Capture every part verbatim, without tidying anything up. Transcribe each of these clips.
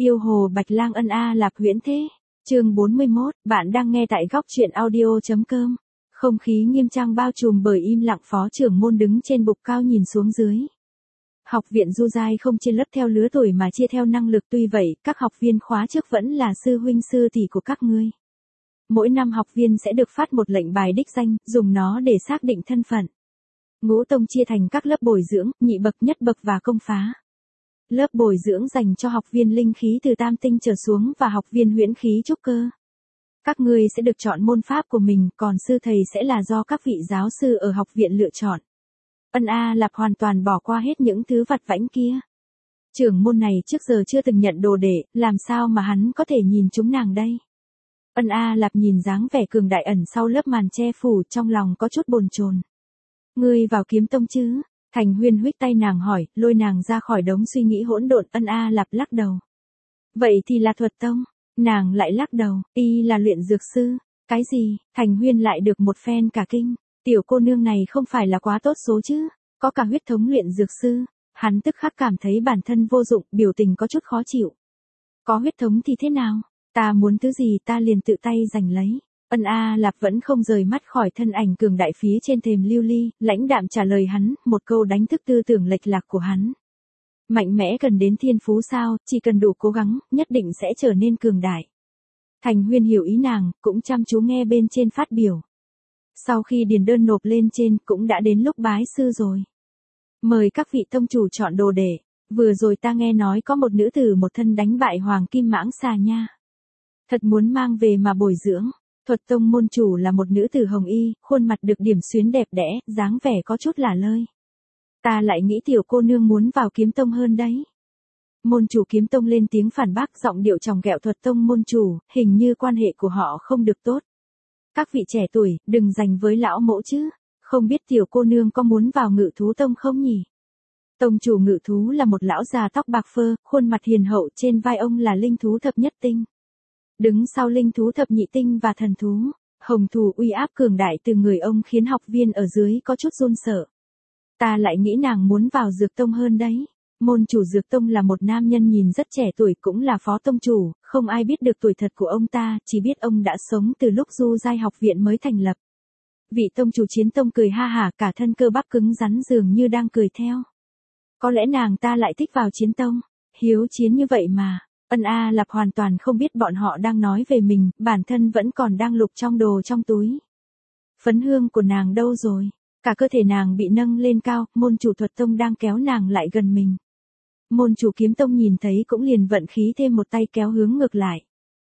Yêu hồ Bạch Lang ân A Lạp huyễn thế. Chương bốn mươi mốt, bạn đang nghe tại góc truyện audio chấm com. Không khí nghiêm trang bao trùm bởi im lặng, phó trưởng môn đứng trên bục cao nhìn xuống dưới. Học viện Du Giai không chia lớp theo lứa tuổi mà chia theo năng lực, tuy vậy, các học viên khóa trước vẫn là sư huynh sư tỷ của các ngươi. Mỗi năm học viên sẽ được phát một lệnh bài đích danh, dùng nó để xác định thân phận. Ngũ tông chia thành các lớp bồi dưỡng, nhị bậc, nhất bậc và công phá. Lớp bồi dưỡng dành cho học viên linh khí từ tam tinh trở xuống và học viên huyễn khí trúc cơ. Các ngươi sẽ được chọn môn pháp của mình, còn sư thầy sẽ là do các vị giáo sư ở học viện lựa chọn. Ân A Lạp hoàn toàn bỏ qua hết những thứ vặt vãnh kia. Trưởng môn này trước giờ chưa từng nhận đồ đệ, làm sao mà hắn có thể nhìn chúng nàng đây? Ân A Lạp nhìn dáng vẻ cường đại ẩn sau lớp màn che phủ, trong lòng có chút bồn chồn. Ngươi vào kiếm tông chứ? Thành Huyên huých tay nàng hỏi, lôi nàng ra khỏi đống suy nghĩ hỗn độn. Ân A Lạp lắc đầu. Vậy thì là thuật tông. Nàng lại lắc đầu, y là luyện dược sư. Cái gì? Thành Huyên lại được một phen cả kinh. Tiểu cô nương này không phải là quá tốt số chứ? Có cả huyết thống luyện dược sư. Hắn tức khắc cảm thấy bản thân vô dụng, biểu tình có chút khó chịu. Có huyết thống thì thế nào? Ta muốn thứ gì ta liền tự tay giành lấy. Ân A Lạp vẫn không rời mắt khỏi thân ảnh cường đại phía trên thềm lưu ly, lãnh đạm trả lời hắn, một câu đánh thức tư tưởng lệch lạc của hắn. Mạnh mẽ cần đến thiên phú sao, chỉ cần đủ cố gắng, nhất định sẽ trở nên cường đại. Thành Huyên hiểu ý nàng, cũng chăm chú nghe bên trên phát biểu. Sau khi điền đơn nộp lên trên, cũng đã đến lúc bái sư rồi. Mời các vị tông chủ chọn đồ đệ. Vừa rồi ta nghe nói có một nữ tử một thân đánh bại Hoàng Kim Mãng Xà nha. Thật muốn mang về mà bồi dưỡng. Thuật tông môn chủ là một nữ tử hồng y, khuôn mặt được điểm xuyến đẹp đẽ, dáng vẻ có chút lả lơi. Ta lại nghĩ tiểu cô nương muốn vào kiếm tông hơn đấy. Môn chủ kiếm tông lên tiếng phản bác, giọng điệu chòng ghẹo thuật tông môn chủ, hình như quan hệ của họ không được tốt. Các vị trẻ tuổi, đừng giành với lão mẫu chứ, không biết tiểu cô nương có muốn vào Ngự Thú Tông không nhỉ? Tông chủ Ngự Thú là một lão già tóc bạc phơ, khuôn mặt hiền hậu, trên vai ông là linh thú thập nhất tinh. Đứng sau linh thú thập nhị tinh và thần thú, hồng thù uy áp cường đại từ người ông khiến học viên ở dưới có chút run sợ. Ta lại nghĩ nàng muốn vào dược tông hơn đấy. Môn chủ dược tông là một nam nhân nhìn rất trẻ tuổi, cũng là phó tông chủ, không ai biết được tuổi thật của ông ta, chỉ biết ông đã sống từ lúc Du Giai học viện mới thành lập. Vị tông chủ chiến tông cười ha hả, cả thân cơ bắp cứng rắn dường như đang cười theo. Có lẽ nàng ta lại thích vào chiến tông, hiếu chiến như vậy mà. Ân A Lạp hoàn toàn không biết bọn họ đang nói về mình, bản thân vẫn còn đang lục trong đồ trong túi. Phấn hương của nàng đâu rồi? Cả cơ thể nàng bị nâng lên cao, môn chủ thuật tông đang kéo nàng lại gần mình. Môn chủ kiếm tông nhìn thấy cũng liền vận khí thêm một tay kéo hướng ngược lại.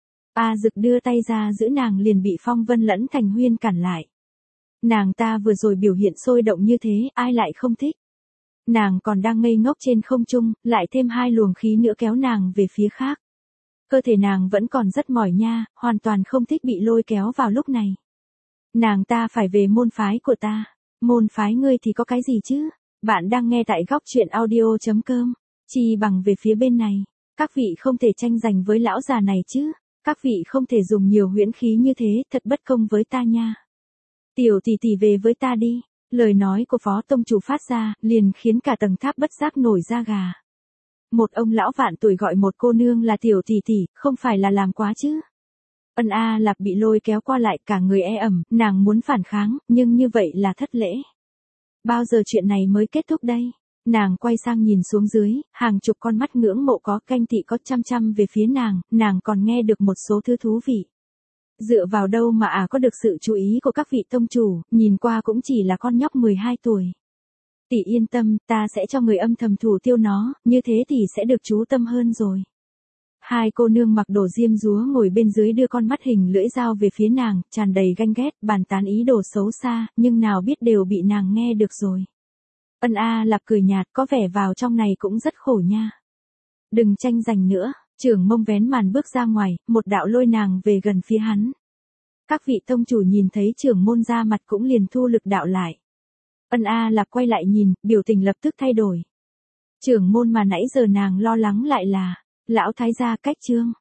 A Dực đưa tay ra giữ nàng, liền bị Phong Vân lẫn Thành Huyên cản lại. Nàng ta vừa rồi biểu hiện sôi động như thế, ai lại không thích? Nàng còn đang ngây ngốc trên không trung, lại thêm hai luồng khí nữa kéo nàng về phía khác. Cơ thể nàng vẫn còn rất mỏi nha, hoàn toàn không thích bị lôi kéo vào lúc này. Nàng ta phải về môn phái của ta. Môn phái ngươi thì có cái gì chứ? Bạn đang nghe tại góc truyện audio chấm com. Chi bằng về phía bên này. Các vị không thể tranh giành với lão già này chứ. Các vị không thể dùng nhiều huyễn khí như thế, thật bất công với ta nha. Tiểu tỷ tỷ về với ta đi. Lời nói của phó tông chủ phát ra, liền khiến cả tầng tháp bất giác nổi da gà. Một ông lão vạn tuổi gọi một cô nương là tiểu tỷ tỷ, không phải là làm quá chứ. Ân A Lạp bị lôi kéo qua lại, cả người e ẩm, nàng muốn phản kháng, nhưng như vậy là thất lễ. Bao giờ chuyện này mới kết thúc đây? Nàng quay sang nhìn xuống dưới, hàng chục con mắt ngưỡng mộ có, canh tị có, chăm chăm về phía nàng, nàng còn nghe được một số thứ thú vị. Dựa vào đâu mà à có được sự chú ý của các vị tông chủ, nhìn qua cũng chỉ là con nhóc mười hai tuổi. Tỷ yên tâm, ta sẽ cho người âm thầm thủ tiêu nó, như thế thì sẽ được chú tâm hơn rồi. Hai cô nương mặc đồ diêm dúa ngồi bên dưới đưa con mắt hình lưỡi dao về phía nàng, tràn đầy ganh ghét, bàn tán ý đồ xấu xa, nhưng nào biết đều bị nàng nghe được rồi. Ân A Lạp cười nhạt, có vẻ vào trong này cũng rất khổ nha. Đừng tranh giành nữa, trưởng mông vén màn bước ra ngoài, một đạo lôi nàng về gần phía hắn. Các vị tông chủ nhìn thấy trưởng môn ra mặt cũng liền thu lực đạo lại. Ân A Lạp quay lại nhìn, biểu tình lập tức thay đổi. Trưởng môn mà nãy giờ nàng lo lắng lại là, lão thái gia Cách Trương.